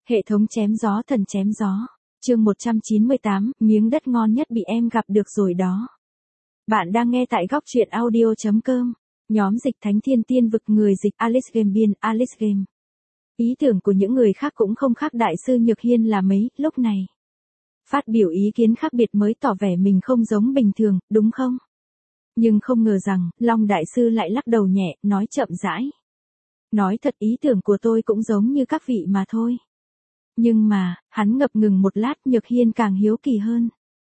Hệ thống chém gió thần chém gió. Chương 198, miếng đất ngon nhất bị em gặp được rồi đó. Bạn đang nghe tại góc truyện audio.com. Nhóm dịch Thánh Thiên Tiên Vực, người dịch Alice Game, biên Alice Game. Ý tưởng của những người khác cũng không khác đại sư Nhược Hiên là mấy, lúc này. Phát biểu ý kiến khác biệt mới tỏ vẻ mình không giống bình thường, đúng không? Nhưng không ngờ rằng, Long đại sư lại lắc đầu nhẹ, nói chậm rãi. Nói thật, ý tưởng của tôi cũng giống như các vị mà thôi. Nhưng mà, hắn ngập ngừng một lát, Nhược Hiên càng hiếu kỳ hơn.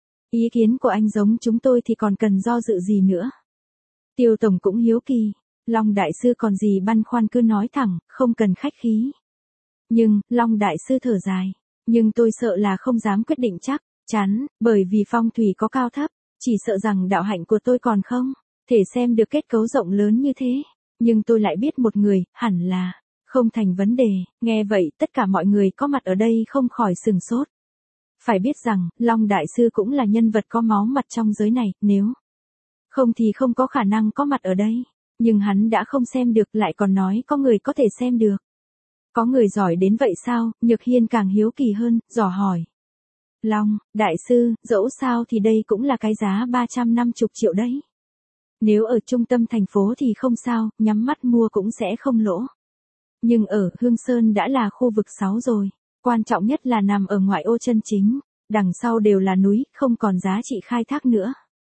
Ý kiến của anh giống chúng tôi thì còn cần do dự gì nữa? Tiêu Tổng cũng hiếu kỳ. Long đại sư còn gì băn khoăn cứ nói thẳng, không cần khách khí. Nhưng, Long đại sư thở dài. Nhưng tôi sợ là không dám quyết định chắc chắn, bởi vì phong thủy có cao thấp, chỉ sợ rằng đạo hạnh của tôi còn không thể xem được kết cấu rộng lớn như thế. Nhưng tôi lại biết một người, hẳn là không thành vấn đề. Nghe vậy, tất cả mọi người có mặt ở đây không khỏi sừng sốt. Phải biết rằng, Long đại sư cũng là nhân vật có máu mặt trong giới này, nếu không thì không có khả năng có mặt ở đây. Nhưng hắn đã không xem được, lại còn nói có người có thể xem được. Có người giỏi đến vậy sao? Nhược Hiên càng hiếu kỳ hơn, dò hỏi. Long đại sư, dẫu sao thì đây cũng là cái giá 350 triệu đấy. Nếu ở trung tâm thành phố thì không sao, nhắm mắt mua cũng sẽ không lỗ. Nhưng ở Hương Sơn đã là khu vực 6 rồi. Quan trọng nhất là nằm ở ngoại ô chân chính. Đằng sau đều là núi, không còn giá trị khai thác nữa.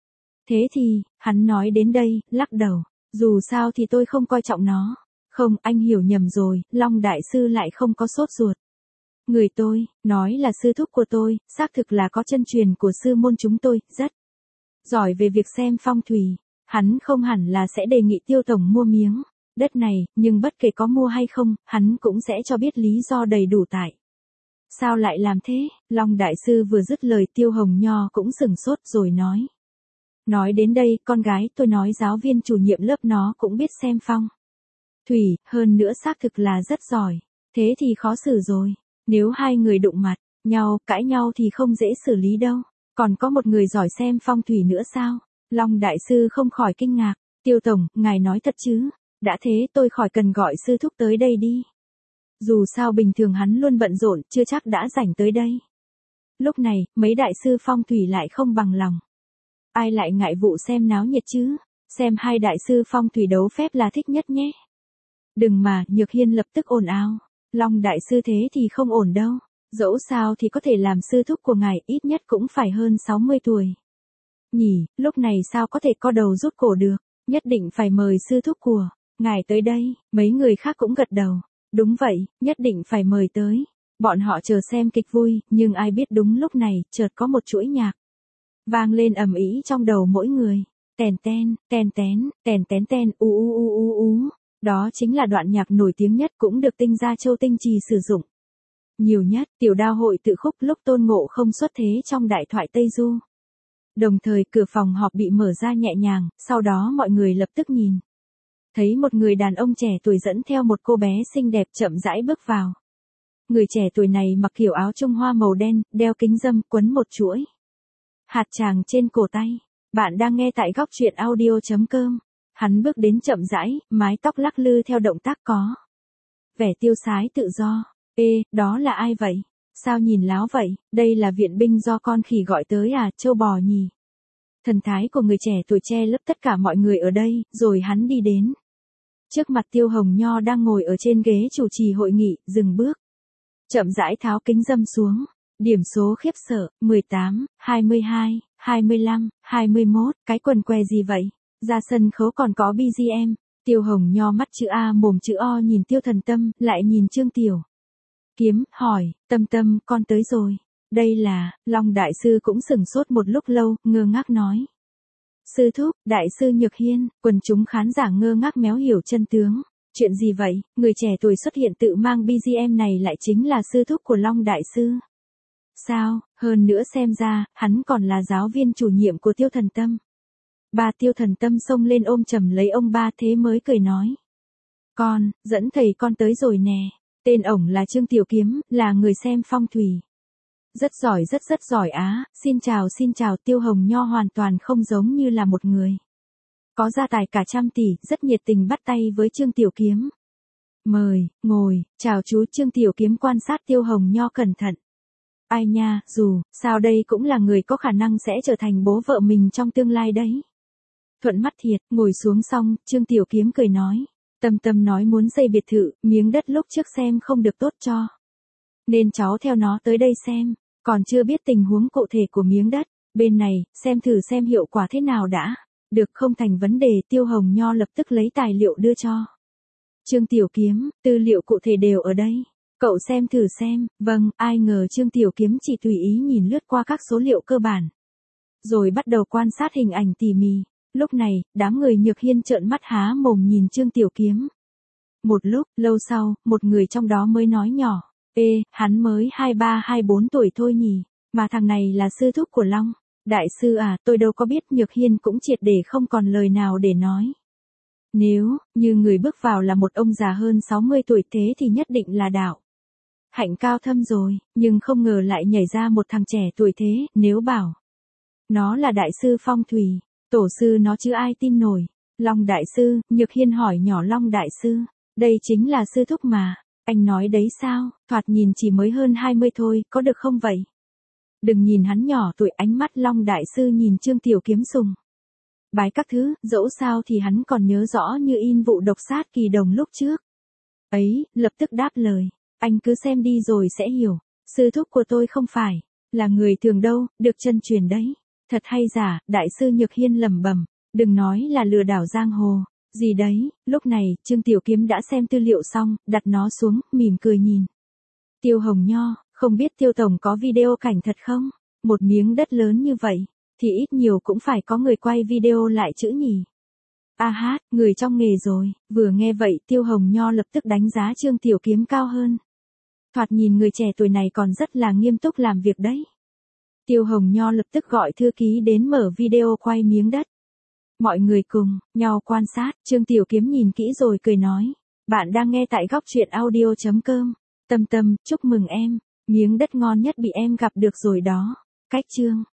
Thế thì, hắn nói đến đây, lắc đầu. Dù sao thì tôi không coi trọng nó. Không, anh hiểu nhầm rồi, Long đại sư lại không có sốt ruột. Người tôi, nói là sư thúc của tôi, xác thực là có chân truyền của sư môn chúng tôi, rất giỏi về việc xem phong thủy. Hắn không hẳn là sẽ đề nghị Tiêu Tổng mua miếng đất này, nhưng bất kể có mua hay không, hắn cũng sẽ cho biết lý do đầy đủ tại sao lại làm thế. Long đại sư vừa dứt lời, Tiêu Hồng Nho cũng sừng sốt rồi nói. Nói đến đây, con gái tôi nói giáo viên chủ nhiệm lớp nó cũng biết xem phong thủy, hơn nữa xác thực là rất giỏi. Thế thì khó xử rồi. Nếu hai người đụng mặt nhau, cãi nhau thì không dễ xử lý đâu. Còn có một người giỏi xem phong thủy nữa sao? Long đại sư không khỏi kinh ngạc. Tiêu Tổng, ngài nói thật chứ? Đã thế tôi khỏi cần gọi sư thúc tới đây đi. Dù sao bình thường hắn luôn bận rộn, chưa chắc đã rảnh tới đây. Lúc này, mấy đại sư phong thủy lại không bằng lòng. Ai lại ngại vụ xem náo nhiệt chứ? Xem hai đại sư phong thủy đấu phép là thích nhất nhé. Đừng mà, Nhược Hiên lập tức ồn ào. Long đại sư thế thì không ổn đâu. Dẫu sao thì có thể làm sư thúc của ngài, ít nhất cũng phải hơn 60 tuổi. Nhỉ, lúc này sao có thể co đầu rút cổ được, nhất định phải mời sư thúc của ngài tới đây. Mấy người khác cũng gật đầu. Đúng vậy, nhất định phải mời tới. Bọn họ chờ xem kịch vui, nhưng ai biết đúng lúc này, chợt có một chuỗi nhạc vang lên ầm ĩ trong đầu mỗi người. Tèn ten, tèn tén, tèn tén ten, u u u u u. Đó chính là đoạn nhạc nổi tiếng nhất, cũng được Tinh Gia Châu Tinh Trì sử dụng nhiều nhất. Tiểu Đao hội tự khúc lúc Tôn Ngộ Không xuất thế trong đại thoại Tây Du. Đồng thời cửa phòng họp bị mở ra nhẹ nhàng, sau đó mọi người lập tức nhìn thấy một người đàn ông trẻ tuổi dẫn theo một cô bé xinh đẹp chậm rãi bước vào. Người trẻ tuổi này mặc kiểu áo Trung Hoa màu đen, đeo kính râm, quấn một chuỗi hạt tràng trên cổ tay. Bạn đang nghe tại góc truyện audio.com. Hắn bước đến chậm rãi, mái tóc lắc lư theo động tác có vẻ tiêu sái tự do. Ê, đó là ai vậy? Sao nhìn láo vậy? Đây là viện binh do con khỉ gọi tới à, châu bò nhỉ? Thần thái của người trẻ tuổi che lấp tất cả mọi người ở đây, rồi hắn đi đến trước mặt Tiêu Hồng Nho đang ngồi ở trên ghế chủ trì hội nghị, dừng bước. Chậm rãi tháo kính râm xuống. Điểm số khiếp sợ, 18, 22, 25, 21, cái quần què gì vậy? Ra sân khấu còn có BGM. Tiêu Hồng Nho mắt chữ A mồm chữ O nhìn Tiêu Thần Tâm, lại nhìn Trương Tiểu Kiếm, hỏi, Tâm Tâm, con tới rồi. Đây là, Long đại sư cũng sửng sốt một lúc lâu, ngơ ngác nói. Sư thúc, đại sư Nhược Hiên. Quần chúng khán giả ngơ ngác méo hiểu chân tướng. Chuyện gì vậy? Người trẻ tuổi xuất hiện tự mang BGM này lại chính là sư thúc của Long đại sư. Sao, hơn nữa xem ra, hắn còn là giáo viên chủ nhiệm của Tiêu Thần Tâm. Bà Tiêu Thần Tâm xông lên ôm chầm lấy ông ba, thế mới cười nói. Con, dẫn thầy con tới rồi nè. Tên ổng là Trương Tiểu Kiếm, là người xem phong thủy. Rất giỏi, rất giỏi á. Xin chào. Tiêu Hồng Nho hoàn toàn không giống như là một người có gia tài cả trăm tỷ, rất nhiệt tình bắt tay với Trương Tiểu Kiếm. Mời, ngồi, chào chú. Trương Tiểu Kiếm quan sát Tiêu Hồng Nho cẩn thận. Ai nha, dù sao đây cũng là người có khả năng sẽ trở thành bố vợ mình trong tương lai đấy. Thuận mắt thiệt, ngồi xuống xong, Trương Tiểu Kiếm cười nói. Tâm Tâm nói muốn xây biệt thự, miếng đất lúc trước xem không được tốt cho. Nên cháu theo nó tới đây xem, còn chưa biết tình huống cụ thể của miếng đất. Bên này, xem thử xem hiệu quả thế nào đã. Được, không thành vấn đề. Tiêu Hồng Nho lập tức lấy tài liệu đưa cho Trương Tiểu Kiếm, tư liệu cụ thể đều ở đây. Cậu xem thử xem. Vâng, ai ngờ Trương Tiểu Kiếm chỉ tùy ý nhìn lướt qua các số liệu cơ bản. Rồi bắt đầu quan sát hình ảnh tỉ mỉ. Lúc này, đám người Nhược Hiên trợn mắt há mồm nhìn Trương Tiểu Kiếm. Một lúc, lâu sau, một người trong đó mới nói nhỏ. Ê, hắn mới 23-24 tuổi thôi nhỉ, mà thằng này là sư thúc của Long. Đại sư à, tôi đâu có biết. Nhược Hiên cũng triệt để không còn lời nào để nói. Nếu như người bước vào là một ông già hơn 60 tuổi thế thì nhất định là đạo hạnh cao thâm rồi, nhưng không ngờ lại nhảy ra một thằng trẻ tuổi thế. Nếu bảo nó là đại sư phong thủy, tổ sư nó chứ ai tin nổi. Long đại sư. Nhược Hiên hỏi nhỏ. Long đại sư, đây chính là sư thúc mà anh nói đấy sao? Thoạt nhìn chỉ mới hơn 20 thôi, có được không vậy? Đừng nhìn hắn nhỏ tuổi. Ánh mắt Long đại sư nhìn Trương Tiểu Kiếm sùng bái các thứ, dẫu sao thì hắn còn nhớ rõ như in vụ độc sát Kỳ Đồng lúc trước. Ấy, lập tức đáp lời. Anh cứ xem đi rồi sẽ hiểu. Sư thúc của tôi không phải là người thường đâu, được chân truyền đấy. Thật hay giả. Đại sư Nhược Hiên lẩm bẩm. Đừng nói là lừa đảo giang hồ gì đấy. Lúc này, Trương Tiểu Kiếm đã xem tư liệu xong, đặt nó xuống, mỉm cười nhìn Tiêu Hồng Nho. Không biết Tiêu tổng có video cảnh thật không? Một miếng đất lớn như vậy thì ít nhiều cũng phải có người quay video lại chứ nhỉ? A hát, người trong nghề rồi. Vừa nghe vậy, Tiêu Hồng Nho lập tức đánh giá Trương Tiểu Kiếm cao hơn. Thoạt nhìn người trẻ tuổi này còn rất là nghiêm túc làm việc đấy. Tiêu Hồng Nho lập tức gọi thư ký đến mở video quay miếng đất. Mọi người cùng nhau quan sát. Trương Tiểu Kiếm nhìn kỹ rồi cười nói. Bạn đang nghe tại Góc Truyện Audio.com. Tâm Tâm, chúc mừng em. Miếng đất ngon nhất bị em gặp được rồi đó. Cách chương